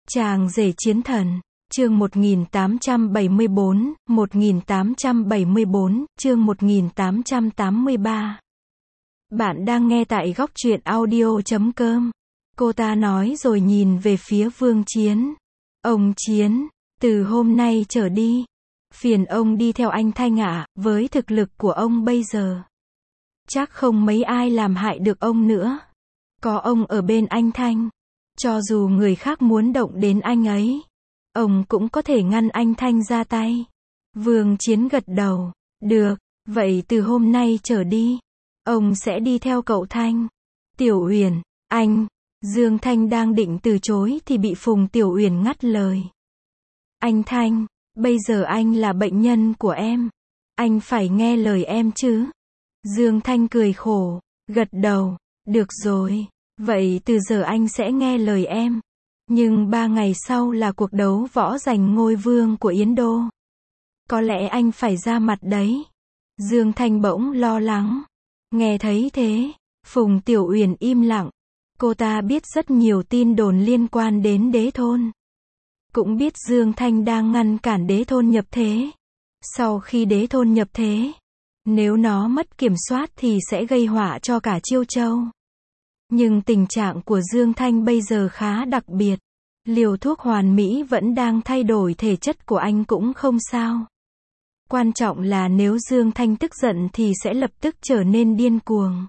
Chàng rể chiến thần, chương 1874, chương 1883. Bạn đang nghe tại góc truyện audio.com. Cô ta nói rồi nhìn về phía Vương Chiến. Ông Chiến, từ hôm nay trở đi, phiền ông đi theo anh Thanh ạ, với thực lực của ông bây giờ, chắc không mấy ai làm hại được ông nữa. Có ông ở bên anh Thanh, cho dù người khác muốn động đến anh ấy, ông cũng có thể ngăn anh Thanh ra tay. Vương Chiến gật đầu, được, vậy từ hôm nay trở đi, ông sẽ đi theo cậu Thanh. Tiểu Uyển, anh, Dương Thanh đang định từ chối thì bị Phùng Tiểu Uyển ngắt lời. Anh Thanh, bây giờ anh là bệnh nhân của em, anh phải nghe lời em chứ. Dương Thanh cười khổ, gật đầu, được rồi, vậy từ giờ anh sẽ nghe lời em. Nhưng 3 ngày sau là cuộc đấu võ giành ngôi vương của Yến Đô. Có lẽ anh phải ra mặt đấy. Dương Thanh bỗng lo lắng. Nghe thấy thế, Phùng Tiểu Uyển im lặng. Cô ta biết rất nhiều tin đồn liên quan đến Đế Thôn. Cũng biết Dương Thanh đang ngăn cản Đế Thôn nhập thế. Sau khi Đế Thôn nhập thế, nếu nó mất kiểm soát thì sẽ gây họa cho cả Chiêu Châu. Nhưng tình trạng của Dương Thanh bây giờ khá đặc biệt. Liều thuốc hoàn mỹ vẫn đang thay đổi thể chất của anh cũng không sao. Quan trọng là nếu Dương Thanh tức giận thì sẽ lập tức trở nên điên cuồng.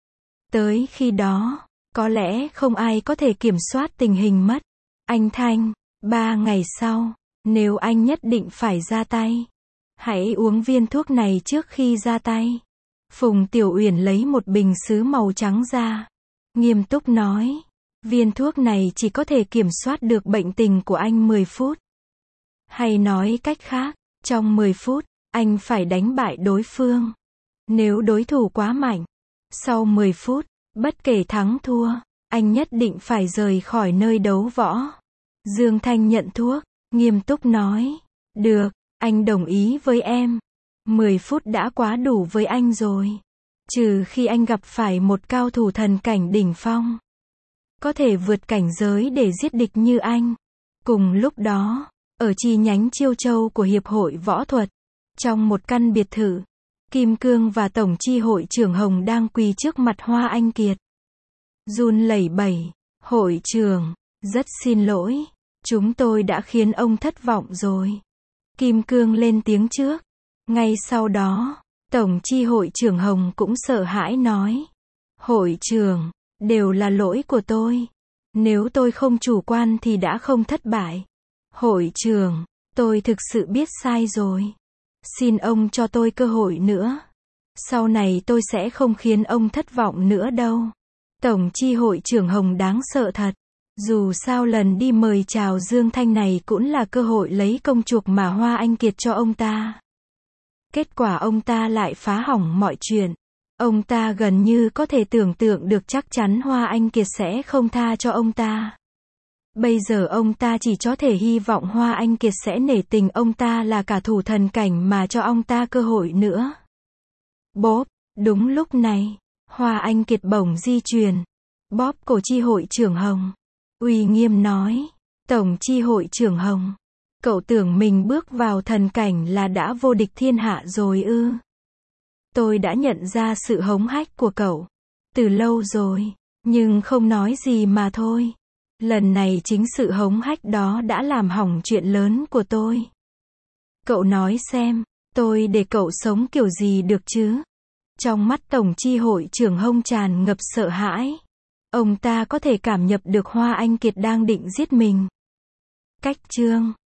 Tới khi đó, có lẽ không ai có thể kiểm soát tình hình mất. Anh Thanh, 3 ngày sau, nếu anh nhất định phải ra tay, hãy uống viên thuốc này trước khi ra tay. Phùng Tiểu Uyển lấy một bình sứ màu trắng ra, nghiêm túc nói, viên thuốc này chỉ có thể kiểm soát được bệnh tình của anh 10 phút. Hay nói cách khác, trong 10 phút, anh phải đánh bại đối phương. Nếu đối thủ quá mạnh, sau 10 phút, bất kể thắng thua, anh nhất định phải rời khỏi nơi đấu võ. Dương Thanh nhận thuốc, nghiêm túc nói, được, anh đồng ý với em. 10 phút đã quá đủ với anh rồi. Trừ khi anh gặp phải một cao thủ thần cảnh đỉnh phong, có thể vượt cảnh giới để giết địch như anh. Cùng lúc đó, ở chi nhánh Chiêu Châu của Hiệp hội Võ thuật, trong một căn biệt thự, Kim Cương và Tổng chi hội trưởng Hồng đang quỳ trước mặt Hoa Anh Kiệt. Run lẩy bẩy, hội trưởng, rất xin lỗi, chúng tôi đã khiến ông thất vọng rồi. Kim Cương lên tiếng trước. Ngay sau đó, Tổng chi hội trưởng Hồng cũng sợ hãi nói, hội trưởng, đều là lỗi của tôi. Nếu tôi không chủ quan thì đã không thất bại. Hội trưởng, tôi thực sự biết sai rồi. Xin ông cho tôi cơ hội nữa. Sau này tôi sẽ không khiến ông thất vọng nữa đâu. Tổng chi hội trưởng Hồng đáng sợ thật. Dù sao lần đi mời chào Dương Thanh này cũng là cơ hội lấy công chuộc mà Hoa Anh Kiệt cho ông ta. Kết quả ông ta lại phá hỏng mọi chuyện. Ông ta gần như có thể tưởng tượng được chắc chắn Hoa Anh Kiệt sẽ không tha cho ông ta. Bây giờ ông ta chỉ có thể hy vọng Hoa Anh Kiệt sẽ nể tình ông ta là cả thủ thần cảnh mà cho ông ta cơ hội nữa. Bóp, đúng lúc này, Hoa Anh Kiệt bỗng di chuyển, bóp cổ chi hội trưởng Hồng. Uy nghiêm nói, Tổng chi hội trưởng Hồng, cậu tưởng mình bước vào thần cảnh là đã vô địch thiên hạ rồi ư? Tôi đã nhận ra sự hống hách của cậu từ lâu rồi, nhưng không nói gì mà thôi. Lần này chính sự hống hách đó đã làm hỏng chuyện lớn của tôi. Cậu nói xem, tôi để cậu sống kiểu gì được chứ? Trong mắt Tổng chi hội trưởng Hồng tràn ngập sợ hãi. Ông ta có thể cảm nhận được Hoa Anh Kiệt đang định giết mình. Cách chương